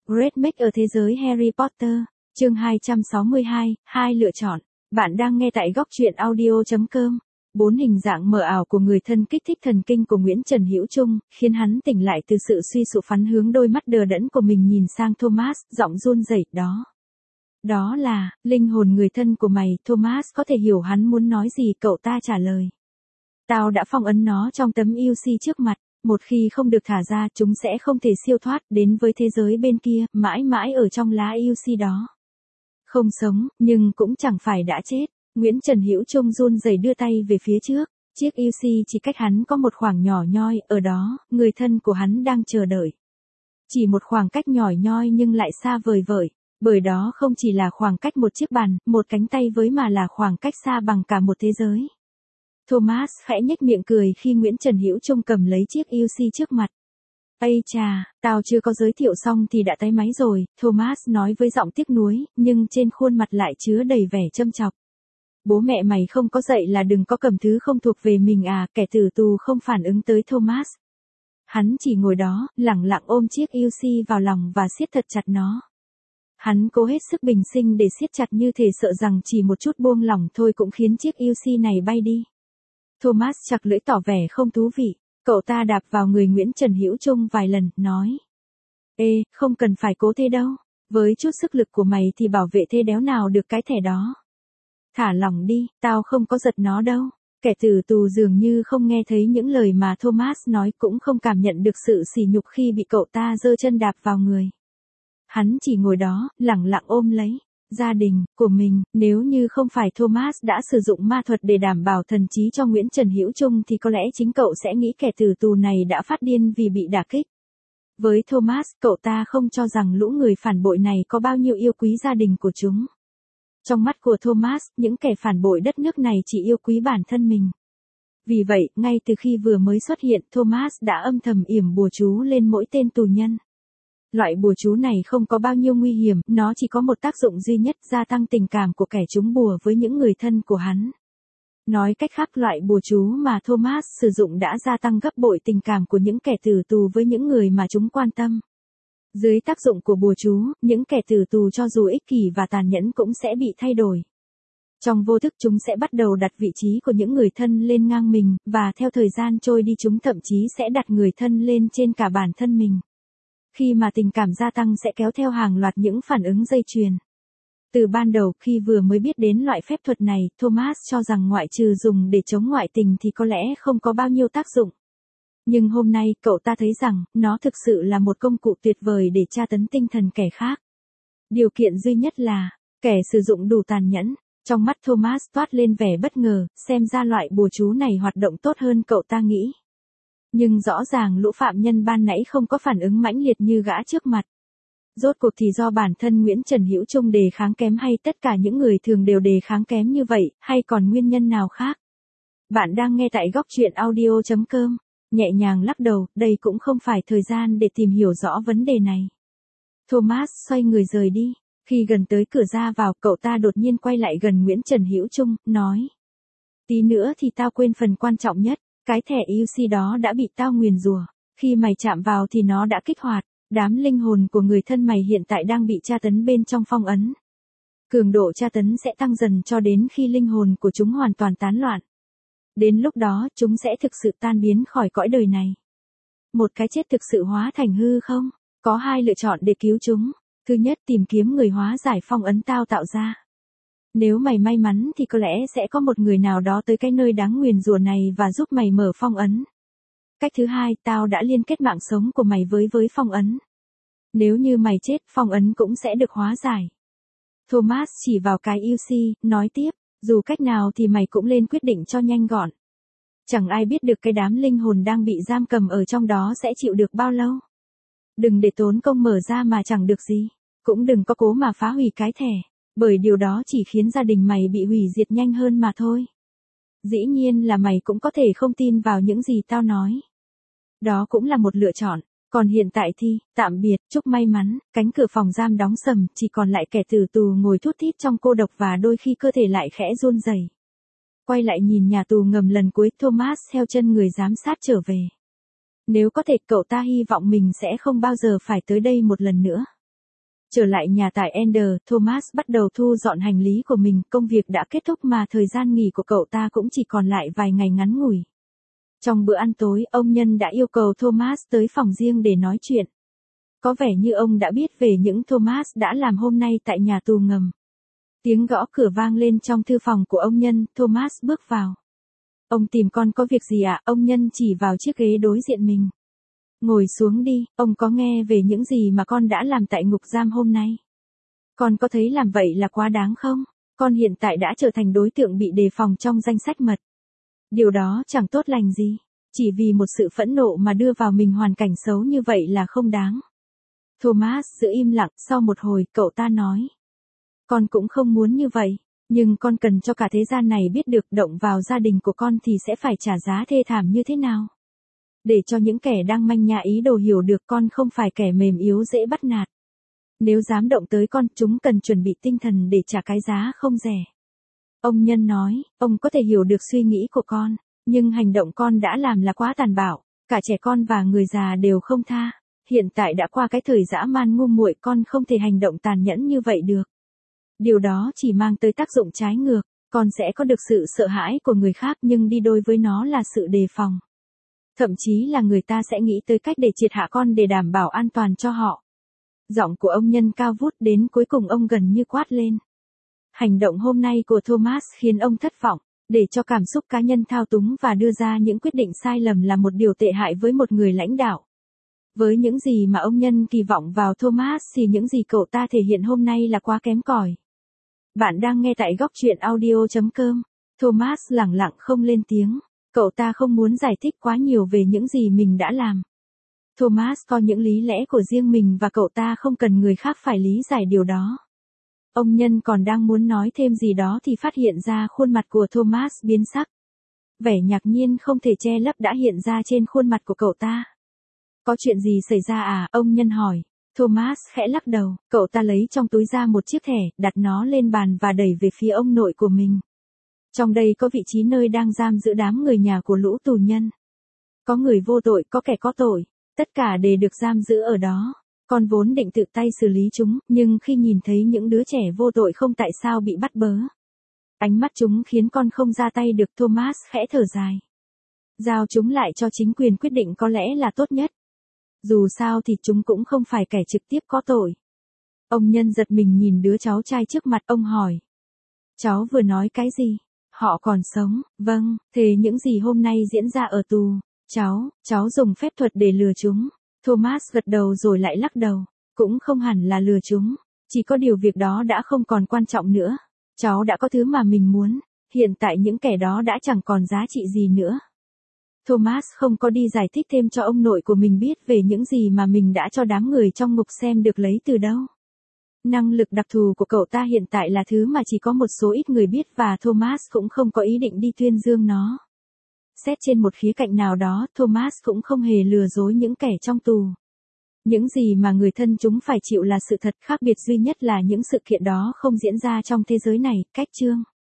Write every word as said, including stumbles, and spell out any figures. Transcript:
Great Make ở thế giới Harry Potter, chương hai trăm sáu mươi hai, hai lựa chọn. Bạn đang nghe tại góc truyện audio chấm com. Bốn hình dạng mờ ảo của người thân kích thích thần kinh của Nguyễn Trần Hữu Trung, khiến hắn tỉnh lại từ sự suy sụp, phắn hướng đôi mắt đờ đẫn của mình nhìn sang Thomas, giọng run rẩy, đó. Đó là, linh hồn người thân của mày. Thomas có thể hiểu hắn muốn nói gì, cậu ta trả lời. Tao đã phong ấn nó trong tấm u xê trước mặt, một khi không được thả ra chúng sẽ không thể siêu thoát đến với thế giới bên kia, mãi mãi ở trong lá u xê đó. Không sống, nhưng cũng chẳng phải đã chết. Nguyễn Trần Hữu Trung run rẩy đưa tay về phía trước, chiếc u xê chỉ cách hắn có một khoảng nhỏ nhoi, ở đó, người thân của hắn đang chờ đợi. Chỉ một khoảng cách nhỏ nhoi nhưng lại xa vời vợi, bởi đó không chỉ là khoảng cách một chiếc bàn, một cánh tay với, mà là khoảng cách xa bằng cả một thế giới. Thomas khẽ nhếch miệng cười khi Nguyễn Trần Hữu Trung cầm lấy chiếc u xê trước mặt. Ây chà, tao chưa có giới thiệu xong thì đã tái máy rồi, Thomas nói với giọng tiếc nuối, nhưng trên khuôn mặt lại chứa đầy vẻ châm chọc. Bố mẹ mày không có dạy là đừng có cầm thứ không thuộc về mình à? Kẻ tử tù không phản ứng tới Thomas. Hắn chỉ ngồi đó, lẳng lặng ôm chiếc u xê vào lòng và siết thật chặt nó. Hắn cố hết sức bình sinh để siết chặt, như thể sợ rằng chỉ một chút buông lỏng thôi cũng khiến chiếc u xê này bay đi. Thomas chặt lưỡi tỏ vẻ không thú vị. Cậu ta đạp vào người Nguyễn Trần Hữu Trung vài lần, nói. Ê, không cần phải cố thế đâu. Với chút sức lực của mày thì bảo vệ thế đéo nào được cái thẻ đó. Thả lỏng đi, tao không có giật nó đâu. Kẻ tử tù dường như không nghe thấy những lời mà Thomas nói, cũng không cảm nhận được sự sỉ nhục khi bị cậu ta giơ chân đạp vào người. Hắn chỉ ngồi đó, lẳng lặng ôm lấy gia đình của mình. Nếu như không phải Thomas đã sử dụng ma thuật để đảm bảo thần trí cho Nguyễn Trần Hữu Trung thì có lẽ chính cậu sẽ nghĩ kẻ tử tù này đã phát điên vì bị đả kích. Với Thomas, cậu ta không cho rằng lũ người phản bội này có bao nhiêu yêu quý gia đình của chúng. Trong mắt của Thomas, những kẻ phản bội đất nước này chỉ yêu quý bản thân mình. Vì vậy, ngay từ khi vừa mới xuất hiện, Thomas đã âm thầm yểm bùa chú lên mỗi tên tù nhân. Loại bùa chú này không có bao nhiêu nguy hiểm, nó chỉ có một tác dụng duy nhất, gia tăng tình cảm của kẻ trúng bùa với những người thân của hắn. Nói cách khác, loại bùa chú mà Thomas sử dụng đã gia tăng gấp bội tình cảm của những kẻ tử tù với những người mà chúng quan tâm. Dưới tác dụng của bùa chú, những kẻ tử tù cho dù ích kỷ và tàn nhẫn cũng sẽ bị thay đổi. Trong vô thức chúng sẽ bắt đầu đặt vị trí của những người thân lên ngang mình, và theo thời gian trôi đi chúng thậm chí sẽ đặt người thân lên trên cả bản thân mình. Khi mà tình cảm gia tăng sẽ kéo theo hàng loạt những phản ứng dây chuyền. Từ ban đầu, khi vừa mới biết đến loại phép thuật này, Thomas cho rằng ngoại trừ dùng để chống ngoại tình thì có lẽ không có bao nhiêu tác dụng. Nhưng hôm nay, cậu ta thấy rằng, nó thực sự là một công cụ tuyệt vời để tra tấn tinh thần kẻ khác. Điều kiện duy nhất là, kẻ sử dụng đủ tàn nhẫn. Trong mắt Thomas toát lên vẻ bất ngờ, xem ra loại bùa chú này hoạt động tốt hơn cậu ta nghĩ. Nhưng rõ ràng lũ phạm nhân ban nãy không có phản ứng mãnh liệt như gã trước mặt. Rốt cuộc thì do bản thân Nguyễn Trần Hữu Trung đề kháng kém, hay tất cả những người thường đều đề kháng kém như vậy, hay còn nguyên nhân nào khác? Bạn đang nghe tại góc truyện audio chấm com. Nhẹ nhàng lắc đầu, đây cũng không phải thời gian để tìm hiểu rõ vấn đề này. Thomas xoay người rời đi. Khi gần tới cửa ra vào, cậu ta đột nhiên quay lại gần Nguyễn Trần Hữu Trung, nói. Tí nữa thì tao quên phần quan trọng nhất. Cái thẻ u xê đó đã bị tao nguyền rủa. Khi mày chạm vào thì nó đã kích hoạt. Đám linh hồn của người thân mày hiện tại đang bị tra tấn bên trong phong ấn. Cường độ tra tấn sẽ tăng dần cho đến khi linh hồn của chúng hoàn toàn tán loạn. Đến lúc đó chúng sẽ thực sự tan biến khỏi cõi đời này. Một cái chết thực sự hóa thành hư không? Có hai lựa chọn để cứu chúng. Thứ nhất, tìm kiếm người hóa giải phong ấn tao tạo ra. Nếu mày may mắn thì có lẽ sẽ có một người nào đó tới cái nơi đáng nguyền rủa này và giúp mày mở phong ấn. Cách thứ hai, tao đã liên kết mạng sống của mày với với phong ấn. Nếu như mày chết, phong ấn cũng sẽ được hóa giải. Thomas chỉ vào cái u xê, nói tiếp, dù cách nào thì mày cũng lên quyết định cho nhanh gọn. Chẳng ai biết được cái đám linh hồn đang bị giam cầm ở trong đó sẽ chịu được bao lâu. Đừng để tốn công mở ra mà chẳng được gì. Cũng đừng có cố mà phá hủy cái thẻ. Bởi điều đó chỉ khiến gia đình mày bị hủy diệt nhanh hơn mà thôi. Dĩ nhiên là mày cũng có thể không tin vào những gì tao nói. Đó cũng là một lựa chọn. Còn hiện tại thì, tạm biệt, chúc may mắn. Cánh cửa phòng giam đóng sầm, chỉ còn lại kẻ tử tù ngồi thút thít trong cô độc và đôi khi cơ thể lại khẽ run rẩy. Quay lại nhìn nhà tù ngầm lần cuối, Thomas theo chân người giám sát trở về. Nếu có thể, cậu ta hy vọng mình sẽ không bao giờ phải tới đây một lần nữa. Trở lại nhà tại Ender, Thomas bắt đầu thu dọn hành lý của mình, công việc đã kết thúc mà thời gian nghỉ của cậu ta cũng chỉ còn lại vài ngày ngắn ngủi. Trong bữa ăn tối, ông Nhân đã yêu cầu Thomas tới phòng riêng để nói chuyện. Có vẻ như ông đã biết về những Thomas đã làm hôm nay tại nhà tù ngầm. Tiếng gõ cửa vang lên trong thư phòng của ông Nhân, Thomas bước vào. Ông tìm con có việc gì ạ? Ông Nhân chỉ vào chiếc ghế đối diện mình. Ngồi xuống đi, ông có nghe về những gì mà con đã làm tại ngục giam hôm nay? Con có thấy làm vậy là quá đáng không? Con hiện tại đã trở thành đối tượng bị đề phòng trong danh sách mật. Điều đó chẳng tốt lành gì. Chỉ vì một sự phẫn nộ mà đưa vào mình hoàn cảnh xấu như vậy là không đáng. Thomas giữ im lặng, sau một hồi, cậu ta nói. Con cũng không muốn như vậy, nhưng con cần cho cả thế gian này biết được động vào gia đình của con thì sẽ phải trả giá thê thảm như thế nào. Để cho những kẻ đang manh nha ý đồ hiểu được con không phải kẻ mềm yếu dễ bắt nạt. Nếu dám động tới con, chúng cần chuẩn bị tinh thần để trả cái giá không rẻ. Ông Nhân nói, ông có thể hiểu được suy nghĩ của con, nhưng hành động con đã làm là quá tàn bạo, cả trẻ con và người già đều không tha. Hiện tại đã qua cái thời dã man ngu muội, con không thể hành động tàn nhẫn như vậy được. Điều đó chỉ mang tới tác dụng trái ngược, con sẽ có được sự sợ hãi của người khác nhưng đi đôi với nó là sự đề phòng. Thậm chí là người ta sẽ nghĩ tới cách để triệt hạ con để đảm bảo an toàn cho họ. Giọng của ông Nhân cao vút, đến cuối cùng ông gần như quát lên. Hành động hôm nay của Thomas khiến ông thất vọng, để cho cảm xúc cá nhân thao túng và đưa ra những quyết định sai lầm là một điều tệ hại với một người lãnh đạo. Với những gì mà ông Nhân kỳ vọng vào Thomas thì những gì cậu ta thể hiện hôm nay là quá kém cỏi. Bạn đang nghe tại góc truyện audio chấm com. Thomas lẳng lặng không lên tiếng. Cậu ta không muốn giải thích quá nhiều về những gì mình đã làm. Thomas có những lý lẽ của riêng mình và cậu ta không cần người khác phải lý giải điều đó. Ông Nhân còn đang muốn nói thêm gì đó thì phát hiện ra khuôn mặt của Thomas biến sắc. Vẻ ngạc nhiên không thể che lấp đã hiện ra trên khuôn mặt của cậu ta. Có chuyện gì xảy ra à? Ông Nhân hỏi. Thomas khẽ lắc đầu, cậu ta lấy trong túi ra một chiếc thẻ, đặt nó lên bàn và đẩy về phía ông nội của mình. Trong đây có vị trí nơi đang giam giữ đám người nhà của lũ tù nhân. Có người vô tội, có kẻ có tội, tất cả đều được giam giữ ở đó. Con vốn định tự tay xử lý chúng, nhưng khi nhìn thấy những đứa trẻ vô tội không tại sao bị bắt bớ. Ánh mắt chúng khiến con không ra tay được. Thomas khẽ thở dài. Giao chúng lại cho chính quyền quyết định có lẽ là tốt nhất. Dù sao thì chúng cũng không phải kẻ trực tiếp có tội. Ông Nhân giật mình nhìn đứa cháu trai trước mặt, ông hỏi. Cháu vừa nói cái gì? Họ còn sống, vâng, thế những gì hôm nay diễn ra ở tù? Cháu, cháu dùng phép thuật để lừa chúng. Thomas gật đầu rồi lại lắc đầu. Cũng không hẳn là lừa chúng. Chỉ có điều việc đó đã không còn quan trọng nữa. Cháu đã có thứ mà mình muốn. Hiện tại những kẻ đó đã chẳng còn giá trị gì nữa. Thomas không có đi giải thích thêm cho ông nội của mình biết về những gì mà mình đã cho đám người trong ngục xem được lấy từ đâu. Năng lực đặc thù của cậu ta hiện tại là thứ mà chỉ có một số ít người biết và Thomas cũng không có ý định đi tuyên dương nó. Xét trên một khía cạnh nào đó, Thomas cũng không hề lừa dối những kẻ trong tù. Những gì mà người thân chúng phải chịu là sự thật, khác biệt duy nhất là những sự kiện đó không diễn ra trong thế giới này. Cách chương